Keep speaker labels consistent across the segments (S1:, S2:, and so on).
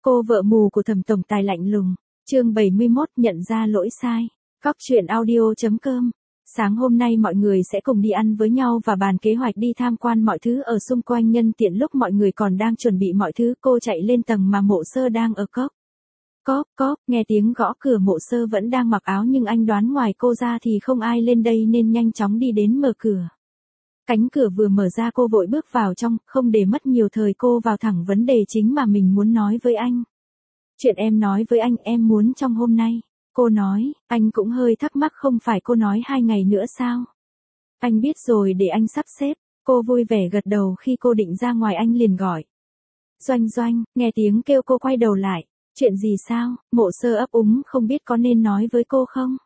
S1: Cô vợ mù của Thẩm tổng tài lạnh lùng. Chương 71 nhận ra lỗi sai. Góc truyện audio.com. Sáng hôm nay mọi người sẽ cùng đi ăn với nhau và bàn kế hoạch đi tham quan mọi thứ ở xung quanh. Nhân tiện lúc mọi người còn đang chuẩn bị mọi thứ, cô chạy lên tầng mà Mộ Sơ đang ở. Cóp, nghe tiếng gõ cửa. Mộ Sơ vẫn đang mặc áo nhưng anh đoán ngoài cô ra thì không ai lên đây nên nhanh chóng đi đến mở cửa. Cánh cửa vừa mở ra cô vội bước vào trong, không để mất nhiều thời cô vào thẳng vấn đề chính mà mình muốn nói với anh. Chuyện em nói với anh em muốn trong hôm nay. Cô nói, anh cũng hơi thắc mắc không phải cô nói 2 ngày nữa sao? Anh biết rồi để anh sắp xếp. Cô vui vẻ gật đầu khi cô định ra ngoài anh liền gọi. Doanh, nghe tiếng kêu cô quay đầu lại. Chuyện gì sao? Mộ Sơ ấp úng không biết có nên nói với cô không?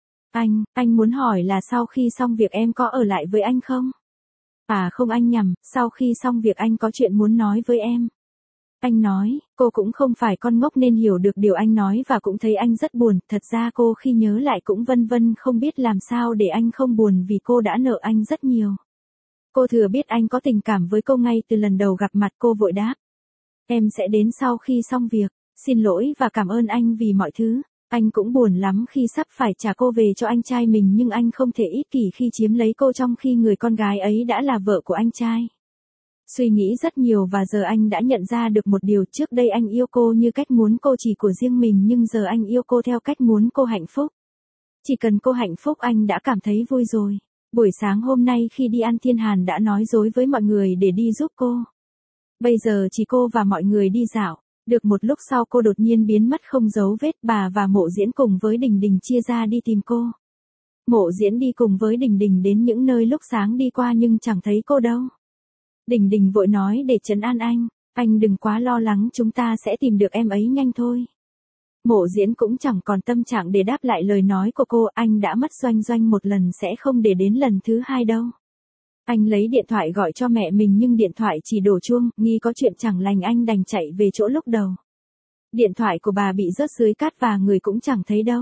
S1: Anh muốn hỏi là sau khi xong việc em có ở lại với anh không? À không, anh nhầm, sau khi xong việc anh có chuyện muốn nói với em. Anh nói, cô cũng không phải con ngốc nên hiểu được điều anh nói và cũng thấy anh rất buồn. Thật ra cô khi nhớ lại cũng vân vân không biết làm sao để anh không buồn vì cô đã nợ anh rất nhiều. Cô thừa biết anh có tình cảm với cô ngay từ lần đầu gặp mặt. Cô vội đáp. Em sẽ đến sau khi xong việc. Xin lỗi và cảm ơn anh vì mọi thứ. Anh cũng buồn lắm khi sắp phải trả cô về cho anh trai mình nhưng anh không thể ích kỷ khi chiếm lấy cô trong khi người con gái ấy đã là vợ của anh trai. Suy nghĩ rất nhiều và giờ anh đã nhận ra được một điều, trước đây anh yêu cô như cách muốn cô chỉ của riêng mình nhưng giờ anh yêu cô theo cách muốn cô hạnh phúc. Chỉ cần cô hạnh phúc anh đã cảm thấy vui rồi. Buổi sáng hôm nay khi đi ăn Thiên Hàn đã nói dối với mọi người để đi giúp cô. Bây giờ chỉ cô và mọi người đi dạo. Được một lúc sau cô đột nhiên biến mất không dấu vết. Bà và Mộ Diễn cùng với Đình Đình chia ra đi tìm cô. Mộ Diễn đi cùng với Đình Đình đến những nơi lúc sáng đi qua nhưng chẳng thấy cô đâu. Đình Đình vội nói để trấn an anh đừng quá lo lắng, chúng ta sẽ tìm được em ấy nhanh thôi. Mộ Diễn cũng chẳng còn tâm trạng để đáp lại lời nói của cô, anh đã mất Doanh một lần sẽ không để đến lần thứ hai đâu. Anh lấy điện thoại gọi cho mẹ mình nhưng điện thoại chỉ đổ chuông, nghi có chuyện chẳng lành anh đành chạy về chỗ lúc đầu. Điện thoại của bà bị rớt dưới cát và người cũng chẳng thấy đâu.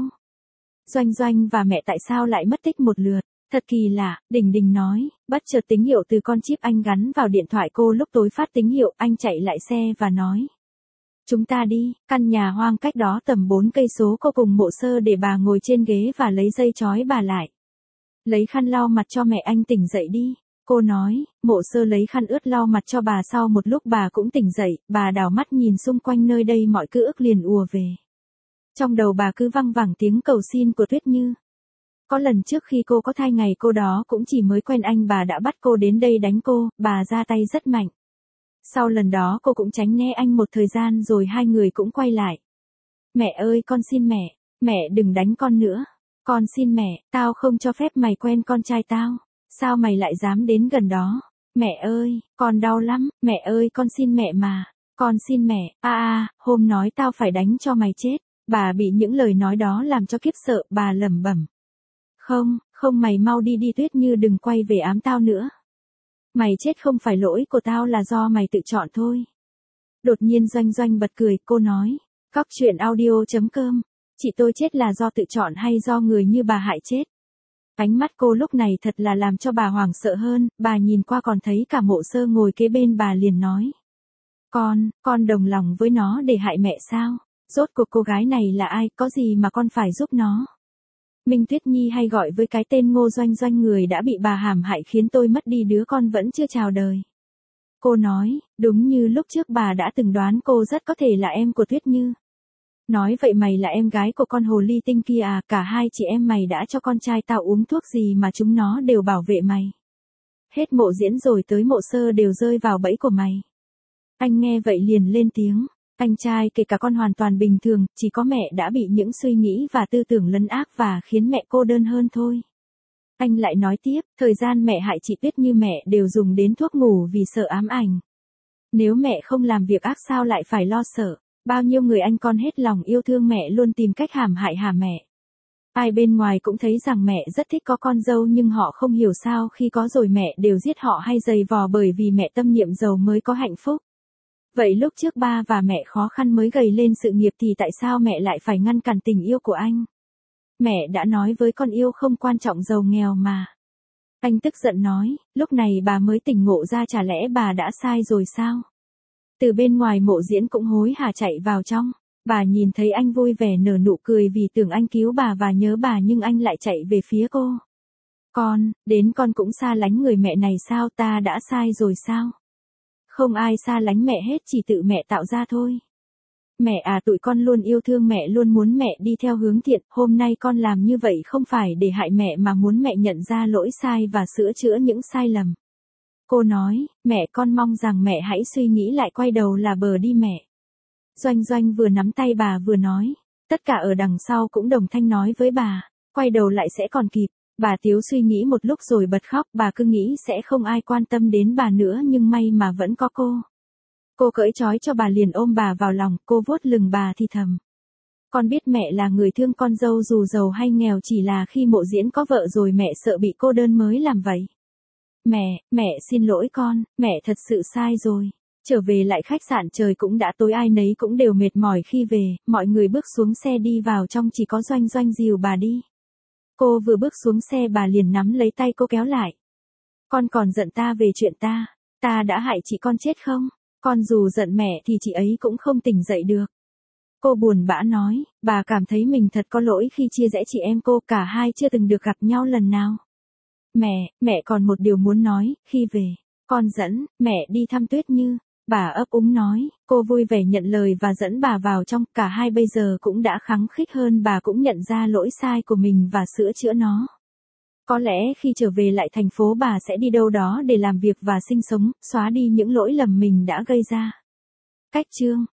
S1: Doanh và mẹ tại sao lại mất tích một lượt? Thật kỳ lạ, Đình Đình nói, bất chợt tín hiệu từ con chip anh gắn vào điện thoại cô lúc tối phát tín hiệu, anh chạy lại xe và nói. Chúng ta đi, căn nhà hoang cách đó tầm 4 cây số. Cô cùng Mộ Sơ để bà ngồi trên ghế và lấy dây trói bà lại. Lấy khăn lau mặt cho mẹ anh tỉnh dậy đi. Cô nói, Mộ Sơ lấy khăn ướt lau mặt cho bà, sau một lúc bà cũng tỉnh dậy, bà đảo mắt nhìn xung quanh nơi đây mọi ký ức liền ùa về. Trong đầu bà cứ văng vẳng tiếng cầu xin của Tuyết Như. Có lần trước khi cô có thai ngày cô đó cũng chỉ mới quen anh bà đã bắt cô đến đây đánh cô, bà ra tay rất mạnh. Sau lần đó cô cũng tránh né anh một thời gian rồi hai người cũng quay lại. Mẹ ơi con xin mẹ đừng đánh con nữa. Con xin mẹ, tao không cho phép mày quen con trai tao. Sao mày lại dám đến gần đó? Mẹ ơi, con đau lắm, mẹ ơi con xin mẹ mà. Con xin mẹ, hôm nói tao phải đánh cho mày chết. Bà bị những lời nói đó làm cho khiếp sợ, bà lẩm bẩm. Không mày mau đi Tuyết Như đừng quay về ám tao nữa. Mày chết không phải lỗi của tao là do mày tự chọn thôi. Đột nhiên Doanh bật cười, cô nói. Góc truyện audio.com. Chị tôi chết là do tự chọn hay do người như bà hại chết? Ánh mắt cô lúc này thật là làm cho bà hoảng sợ hơn, bà nhìn qua còn thấy cả Mộ Sơ ngồi kế bên, bà liền nói. Con đồng lòng với nó để hại mẹ sao? Rốt cuộc cô gái này là ai, có gì mà con phải giúp nó? Minh Tuyết Nhi hay gọi với cái tên Ngô Doanh người đã bị bà hãm hại khiến tôi mất đi đứa con vẫn chưa chào đời. Cô nói, đúng như lúc trước bà đã từng đoán cô rất có thể là em của Tuyết Như. Nói vậy mày là em gái của con hồ ly tinh kia à? Cả hai chị em mày đã cho con trai tao uống thuốc gì mà chúng nó đều bảo vệ mày. Hết Mộ Diễn rồi tới Mộ Sơ đều rơi vào bẫy của mày. Anh nghe vậy liền lên tiếng. Anh trai kể cả con hoàn toàn bình thường, chỉ có mẹ đã bị những suy nghĩ và tư tưởng lấn ác và khiến mẹ cô đơn hơn thôi. Anh lại nói tiếp, thời gian mẹ hại chị Tuyết Như mẹ đều dùng đến thuốc ngủ vì sợ ám ảnh. Nếu mẹ không làm việc ác sao lại phải lo sợ? Bao nhiêu người anh con hết lòng yêu thương mẹ luôn tìm cách hãm hại mẹ. Ai bên ngoài cũng thấy rằng mẹ rất thích có con dâu nhưng họ không hiểu sao khi có rồi mẹ đều giết họ hay giày vò bởi vì mẹ tâm niệm giàu mới có hạnh phúc. Vậy lúc trước ba và mẹ khó khăn mới gầy lên sự nghiệp thì tại sao mẹ lại phải ngăn cản tình yêu của anh? Mẹ đã nói với con yêu không quan trọng giàu nghèo mà. Anh tức giận nói, lúc này bà mới tỉnh ngộ ra chả lẽ bà đã sai rồi sao? Từ bên ngoài Mộ Diễn cũng hối hả chạy vào trong. Bà nhìn thấy anh vui vẻ nở nụ cười vì tưởng anh cứu bà và nhớ bà nhưng anh lại chạy về phía cô. Đến con cũng xa lánh người mẹ này sao, ta đã sai rồi sao? Không ai xa lánh mẹ hết, chỉ tự mẹ tạo ra thôi. Mẹ à, tụi con luôn yêu thương mẹ, luôn muốn mẹ đi theo hướng thiện, hôm nay con làm như vậy không phải để hại mẹ mà muốn mẹ nhận ra lỗi sai và sửa chữa những sai lầm. Cô nói, mẹ, con mong rằng mẹ hãy suy nghĩ lại, quay đầu là bờ đi mẹ. Doanh Doanh vừa nắm tay bà vừa nói, tất cả ở đằng sau cũng đồng thanh nói với bà, quay đầu lại sẽ còn kịp. Bà Tiếu suy nghĩ một lúc rồi bật khóc, bà cứ nghĩ sẽ không ai quan tâm đến bà nữa nhưng may mà vẫn có cô. Cô cởi trói cho bà liền ôm bà vào lòng, cô vuốt lưng bà thì thầm. Con biết mẹ là người thương con dâu dù giàu hay nghèo, chỉ là khi Mộ Diễn có vợ rồi mẹ sợ bị cô đơn mới làm vậy. Mẹ xin lỗi con, mẹ thật sự sai rồi. Trở về lại khách sạn trời cũng đã tối, ai nấy cũng đều mệt mỏi khi về, mọi người bước xuống xe đi vào trong, chỉ có Doanh Doanh dìu bà đi. Cô vừa bước xuống xe bà liền nắm lấy tay cô kéo lại. Con còn giận ta về chuyện ta đã hại chị con chết không? Con dù giận mẹ thì chị ấy cũng không tỉnh dậy được. Cô buồn bã nói, bà cảm thấy mình thật có lỗi khi chia rẽ chị em cô, cả hai chưa từng được gặp nhau lần nào. Mẹ còn một điều muốn nói, khi về, con dẫn mẹ đi thăm Tuyết Như. Bà ấp úng nói, cô vui vẻ nhận lời và dẫn bà vào trong, cả hai bây giờ cũng đã khăng khít hơn, bà cũng nhận ra lỗi sai của mình và sửa chữa nó. Có lẽ khi trở về lại thành phố bà sẽ đi đâu đó để làm việc và sinh sống, xóa đi những lỗi lầm mình đã gây ra. Cách chương